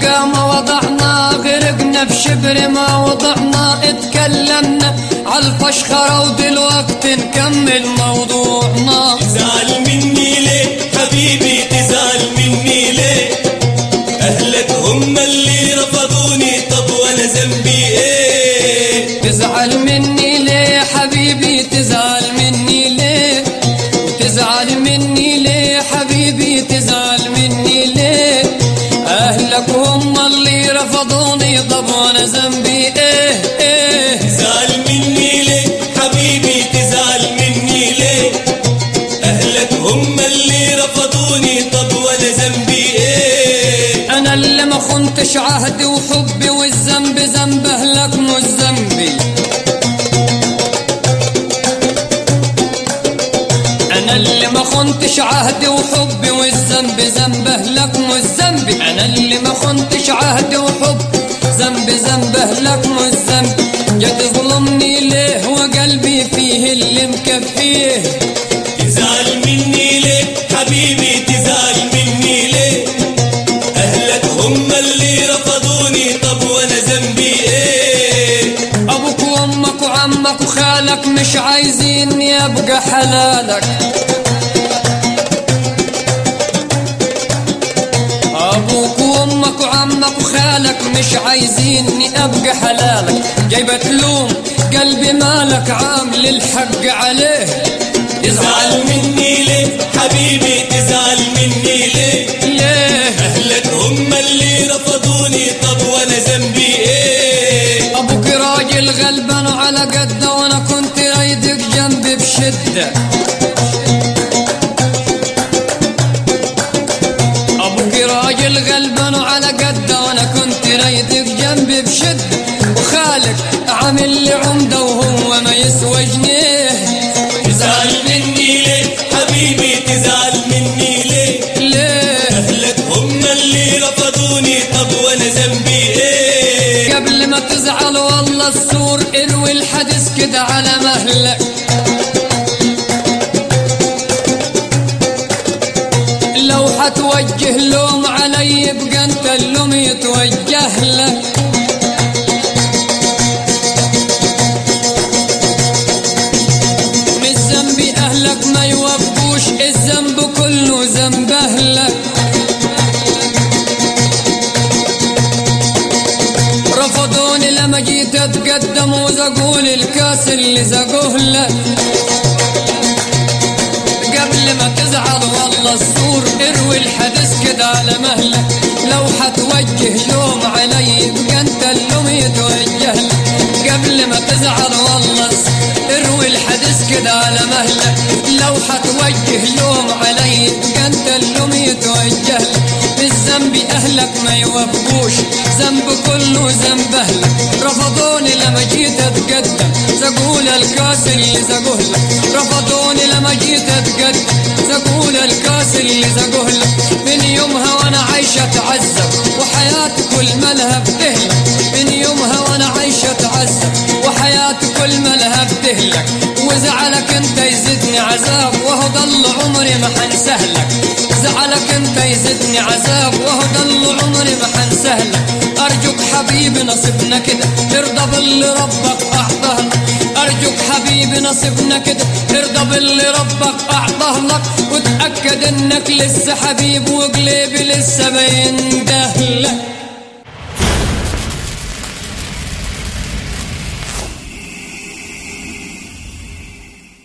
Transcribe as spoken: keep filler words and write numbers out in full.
نلقى ما وضعنا، غرقنا في شبر ما وضعنا، اتكلمنا عالفشخرة ودلوقت نكمل موضوعنا. تزعل مني ليه حبيبي تزعل مني ليه؟ أهلك هم اللي رفضوني، طب وأنا ذنبي إيه؟ تزعل مني ليه حبيبي تزعل مني ليه؟ وتزعل مني ليه حبيبي تزعل مني ليه؟ أهلك هم اللي رفضوني، طب وأنا ذنبي إيه إيه؟ تزعل مني ليه حبيبي تزعل مني ليه؟ أهلك هم اللي رفضوني، طب وأنا ذنبي إيه؟ أنا اللي ما خنتش عهدي وحبي، والذنب ذنب أهلك مش ذنبي. أنا اللي ما خنتش عهدي وحبي، والذنب ذنب أهلك مش ذنبي. أنا اللي ما خنتش عهدي وحبي، ذنب ذنب أهلك مش ذنبي. يا تظلمني ليه وقلبي فيه اللي مكفيه؟ تزعل مني ليه حبيبي تزعل مني ليه؟ أهلك هم اللي رفضوني، طب وأنا ذنبي إيه؟ أبوك وأمك وعمك وخالك مش عايزيني أبقى حلالك. أبوك وأمك وعمك وخالك مش عايزيني أبقى حلالك. جايبة تلوم قلبي مالك عامل الحق عليه. تزعل مني ليه حبيبي تزعل مني ليه؟ ليه؟ أهلك هم اللي رفضوني، طب وأنا ذنبي إيه؟ أبوك راجل غلبان على قده، وأنا كنت رايدك جنبي بشدة. أبوك راجل غلبان على قده، وأنا كنت رايدك جنبي بشدة. وخالك عامل لي عمدة وهو ما يسوى جنيه. تزعل مني ليه حبيبي تزعل مني ليه؟ ليه؟ أهلك هم اللي رفضوني، طب وأنا ذنبي إيه؟ قبل ما تزعل والله السور اروي الحدث كده على مهلك. لو حتوجه لوم علي يبقى انت اللوم يتوجه لك. مش ذنبي اهلك ما يوفقوش، الذنب كله ذنب اهلك. رفضوني لما جيت اتقدم وزقول الكاس اللي زقوه لك. قبل ما تزعل والله السور اروي الحدث كده على مهلك. لو حتوجه لوم علي يبقى انت اللوم يتوجه لك. قبل ما تزعل والله اروي الحدث كده على مهلك. لو حتوجه لوم علي يبقى انت اللوم يتوجه لك. بالذنب اهلك ما يوفقوش، ذنب كله ذنب اهلك. رفضوني لما جيت اتقدم زقول الكاس اللي زقوه لك. رفضوني لما جيت اتقدم زقول الكاس اللي زقوه لك. من يومها وانا عايشة اتعذب وحياتي كل مالها بتهلك. من يومها وانا عايشة اتعذب وحياتي كل مالها بتهلك. وزعلك انت يزيدني عذاب وهو ضل عمري ما حنسهلك. زعلك انت يزيدني عذاب وهو ضل عمري ما حنسهلك. ارجوك حبيبي نصيبنا كده ارضى باللي ربك اعطاه لك. ارجوك حبيبي نصيبنا كده ارضى باللي ربك اعطاه لك. وتأكد انك لسه حبيب وقلبي لسه بينده لك.